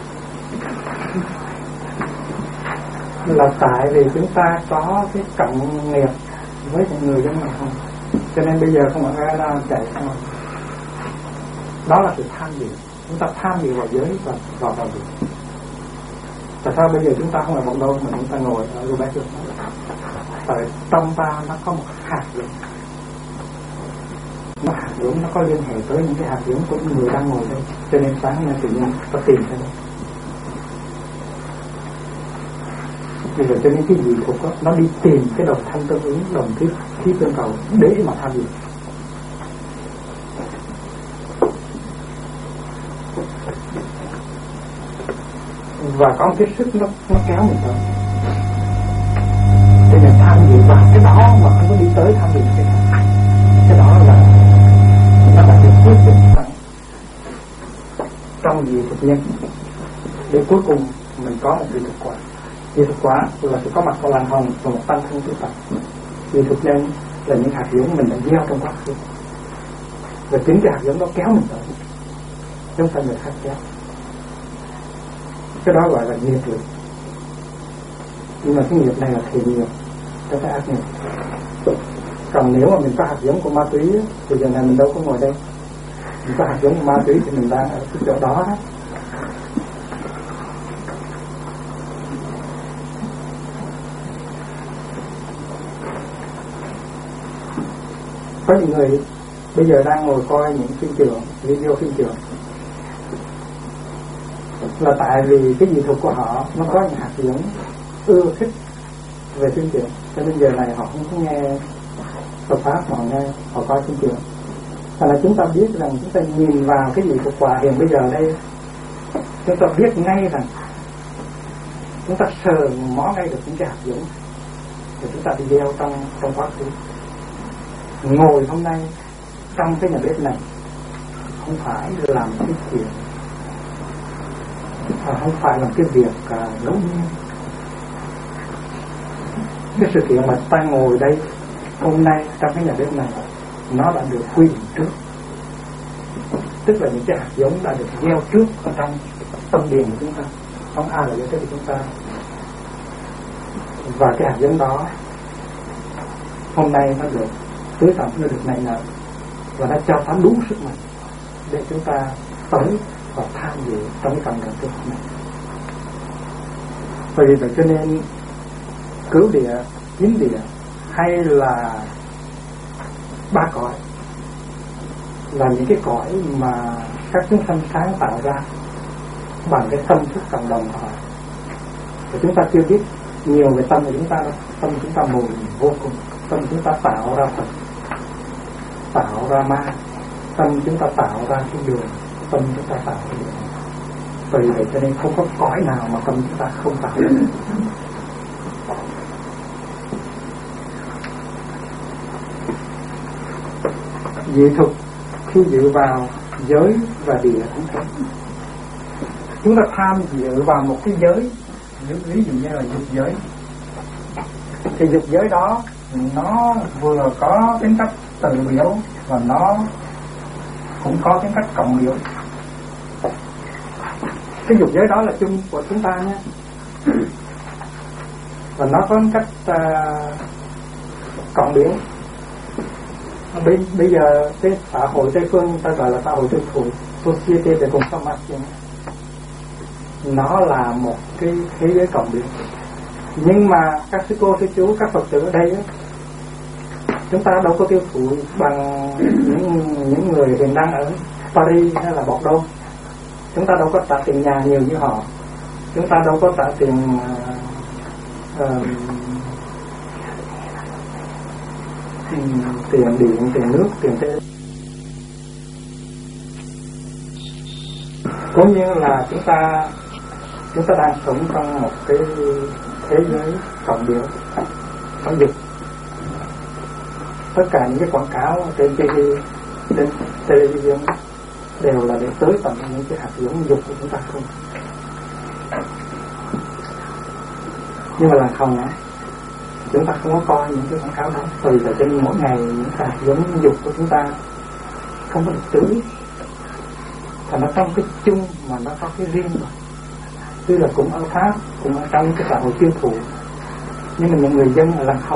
Là tại vì chúng ta có cái cộng nghiệp với những người dân này không, cho nên bây giờ không ở Canada mà chạy không. Đó là sự tham dự. Chúng ta tham dự vào giới và vào địa. Tại sao bây giờ chúng ta không ở một đâu mà chúng ta ngồi ở Quebec được? Tại trong ta nó có một hạt giống. Nó hạt giống, nó có liên hệ tới những cái hạt giống của những người đang ngồi đây, cho nên sáng nay tự nhiên có tìm ra đây. Bây giờ cho nên cái gì cũng có, nó đi tìm cái đồng thanh tương ứng, đồng khí tương cầu để mà tham dự. Và có một cái sức nó kéo mình tới, cho nên tham dự vào cái đó mà không có đi tới tham dự cái đó là nó là cái quyết định trong dị thực nhân, để cuối cùng mình có một dị thực quả. Dị thực quả là sự có mặt của làn hồng và một tăng thân tu tập. Dị thực nhân là những hạt giống mình đã gieo trong quá khứ, và chính cái hạt giống đó kéo mình tới, chứ không phải người khác kéo. Cái đó gọi là nghiệp lực. Nhưng mà cái nghiệp này là thiện nghiệp, cho cái ác nghiệp. Còn nếu mà mình có hạt giống của ma túy thì giờ này mình đâu có ngồi đây. Mình có hạt giống của ma túy thì mình đang ở cái chỗ đó đó. Có những người bây giờ đang ngồi coi những phim trường, video phim trường, là tại vì cái dị thuật của họ nó có những hạt giống ưa thích về phim trường, cho nên giờ này họ không có nghe Phật pháp, họ nghe, họ coi phim trường. Và là chúng ta biết rằng chúng ta nhìn vào cái gì của quả hiện bây giờ đây, chúng ta biết ngay rằng chúng ta sờ mó ngay được những cái hạt giống để chúng ta đi gieo trong quá khứ. Ngồi hôm nay trong cái nhà bếp này không phải làm cái chuyện, không phải làm cái việc ngẫu nhiên. Cái sự kiện mà ta ngồi đây hôm nay trong cái nhà bếp này nó đã được quy định trước, tức là những cái hạt giống đã được gieo trước ở trong tâm điền của chúng ta, không ai là gieo trước của chúng ta. Và cái hạt giống đó hôm nay nó được tưới tẩm, nó được nảy nở và nó cho ta đủ sức mạnh để chúng ta tới và tham dự trong cái cộng đồng tu học này. Bởi vì vậy cho nên cứu địa, chín địa hay là ba cõi là những cái cõi mà các chúng sanh sáng tạo ra bằng cái tâm thức cộng đồng của họ. Và chúng ta chưa biết nhiều về tâm của chúng ta đâu. Tâm chúng ta mù vô cùng. Tâm chúng ta tạo ra Phật, tạo ra ma. Tâm chúng ta tạo ra thiên đường, tâm chúng ta tạo ra địa. Vì vậy cho nên không có cõi nào mà tâm chúng ta không tạo ra. Dị thục khi dự vào giới và địa cũng thế. Chúng ta tham dự vào một cái giới, ví dụ như là dục giới, thì dục giới đó nó vừa có tính cách tự biểu và nó cũng có tính cách cộng biểu. Cái dục giới đó là chung của chúng ta nhé, và nó có tính cách cộng biểu. Bây giờ cái xã hội Tây phương ta gọi là xã hội tiêu thụ, society de consommation, nó là một cái thế giới cộng biểu. Nhưng mà các sư cô, sư chú, các Phật tử ở đây á, chúng ta đâu có tiêu thụ bằng những người hiện đang ở Paris hay là Bordeaux. Chúng ta đâu có trả tiền nhà nhiều như họ. Chúng ta đâu có trả tiền tiền điện, tiền nước, tiền tê. Cũng như là chúng ta đang sống trong một cái thế giới cộng biểu, có dục. Tất cả những cái quảng cáo trên TV, trên television đều là để tới tận những cái hạt giống dục của chúng ta không. Nhưng mà là không á, chúng ta không có coi những cái quảng cáo đó. Vì là trên mỗi ngày những hạt giống dục của chúng ta không có được tưới, và nó trong cái chung mà nó có cái riêng rồi. Tuy là cũng ở Pháp, cũng ở trong cái xã hội tiêu thụ, nhưng mà những người dân ở làng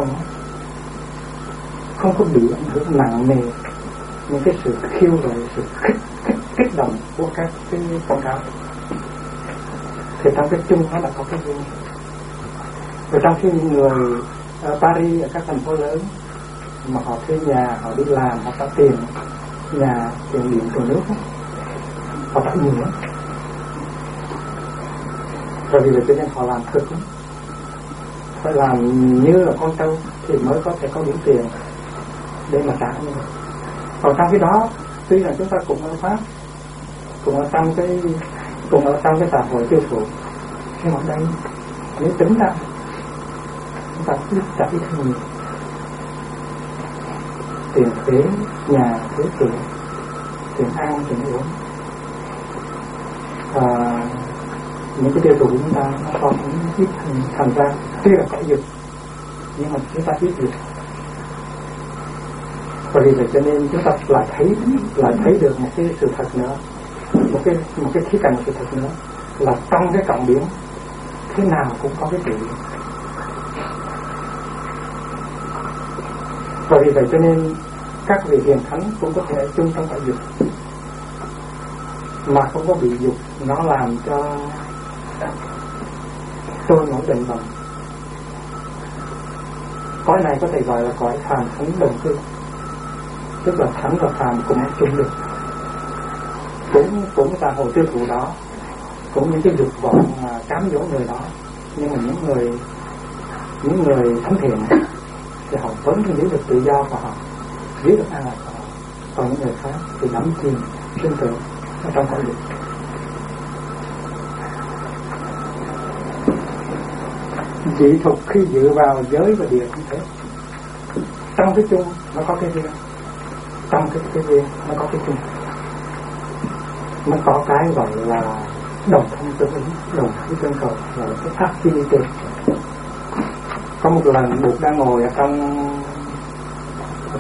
không có bị ảnh hưởng nặng nề những cái sự khiêu gợi, sự kích động của các cái quảng cáo. Thì trong cái chung nó là có cái riêng. Và trong khi những người ở Paris, ở các thành phố lớn mà họ thuê nhà, họ đi làm, họ trả tiền nhà, tiền điện, tiền nước, họ trả nhiều lắm. Và vì vậy cho nên họ làm cực lắm, phải làm như là con trâu thì mới có thể có đủ tiền để mà trả như vậy. Còn trong cái đó, tuy là chúng ta cũng ở Pháp, cũng ở trong cái xã hội tiêu thụ, nhưng mà đây nếu tính ra chúng ta biết trả ít hơn nhiều. Tiền thuế nhà, thuế cửa, tiền ăn, tiền uống, những cái tiêu thụ của chúng ta nó còn ít hơn. Thành ra tuy là có dục nhưng mà chúng ta ít dục. Và vì vậy cho nên chúng ta lại thấy được một cái sự thật nữa, một cái khía cạnh, một sự thật nữa là trong cái cộng điểm thế nào cũng có cái sự. Và vì vậy cho nên các vị hiền thánh cũng có thể ở chung trong cõi dục mà không có bị dục nó làm cho tôi nổi định bằng. Cõi này có thể gọi là cõi phàm thánh đồng cư, tức là thánh và phàm cùng ở chung được. Cũng xã hội tiêu thụ đó, cũng những cái dục vọng mà cám dỗ người đó, nhưng mà những người thánh thiện thì họ vẫn giữ được tự do của họ, giữ được an lạc của họ. Còn những người khác thì đắm chìm sinh tử ở trong cõi dục. Dị thục khi dự vào giới và địa cũng thế. Trong cái chung nó có cái riêng, trong cái riêng nó có cái chung. Nó có cái gọi là đồng thông tương ứng, đồng khí tương cầu, gọi là cái affinity. Có một lần Bụt đang ngồi ở trong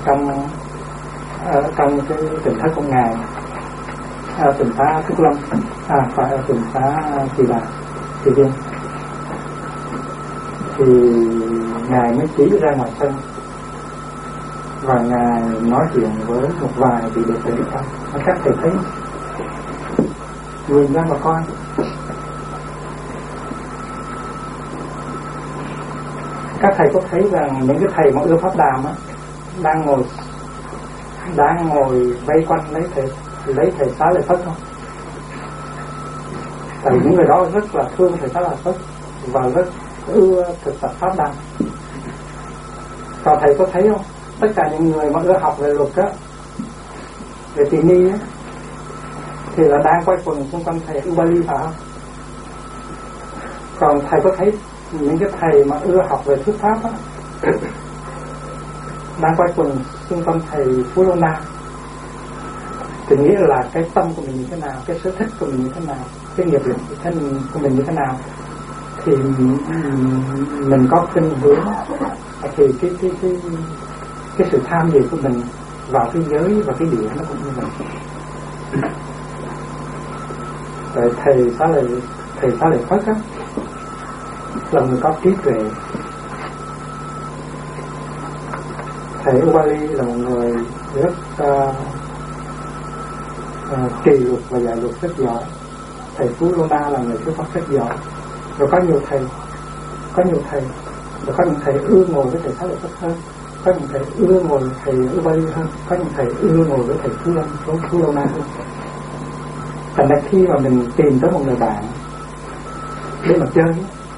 trong cái tỉnh thất của ngài ở tỉnh xá Phúc Lâm, phải ở tỉnh xá Kỳ Đà, Kỳ Viên, thì ngài mới chỉ ra ngoài sân và ngài nói chuyện với một vài vị đệ tử trong. Các thầy thấy nhìn ra mà coi, các thầy có thấy rằng những cái thầy mà ưa pháp đàm á đang ngồi vây quanh lấy thầy Xá Lợi Phất không? Tại vì những người đó rất là thương thầy Xá Lợi Phất và rất ưa thực tập pháp đàm. Còn thầy có thấy không? Tất cả những người mà ưa học về luật á, về tỳ ni á, thì là đang quay quần xung quanh thầy Ubali phải không? Còn thầy có thấy những cái thầy mà ưa học về thuyết pháp á đang quay quần xung quanh thầy Phú Lô Na, thì nghĩa là cái tâm của mình như thế nào, cái sở thích của mình như thế nào, cái nghiệp lực của mình như thế nào, thì mình có khuynh hướng thì cái sự tham dự của mình vào cái giới và cái địa nó cũng như vậy. Rồi thầy Xá Lợi Phất á là người có trí tuệ. Thầy Ubali là một người rất trì luật và dạy luật rất giỏi. Thầy Phú Lô Na là người thuyết pháp rất giỏi. Rồi có nhiều thầy rồi có những thầy ưa ngồi với thầy Xá Lợi Phất hơn, có những thầy ưa ngồi với thầy Ubali hơn, có những thầy ưa ngồi với thầy Phú Lô Na hơn. Thành ra khi mà mình tìm tới một người bạn để mà chơi,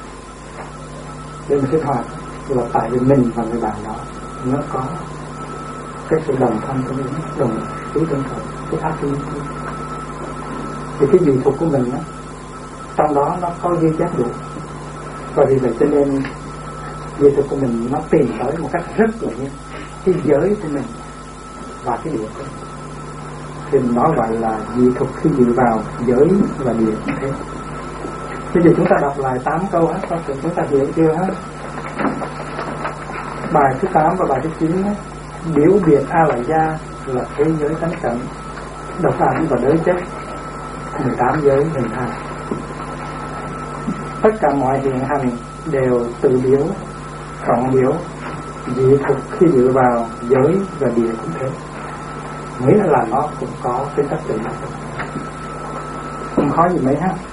để mà sinh hoạt, là tại vì mình và người bạn đó nó có cái sự đồng thân của mình, đồng ý tương tự, cái ác ý. Thì cái dị thuộc của mình đó, trong đó nó có ghi chép đủ. Và vì vậy cho nên dị thuộc của mình nó tìm tới một cách rất là nhanh cái giới của mình và cái địa của mình. Thì nó gọi là dị thuộc khi dựa vào giới và địa như thế. Bây giờ chúng ta đọc lại 8 câu hết, có thể chúng ta hiểu chưa hết. Bài thứ 8 và bài thứ 9 ấy, biểu biệt A Lại Gia là thế giới tánh cảnh, độc ảnh và đới chất, 18 giới hình thành. Tất cả mọi hiện hành đều tự biểu, cộng biểu, dị thuộc khi dựa vào giới và địa cũng thế. Nghĩa là nó cũng có cái cách tự. Không khó gì mấy ha.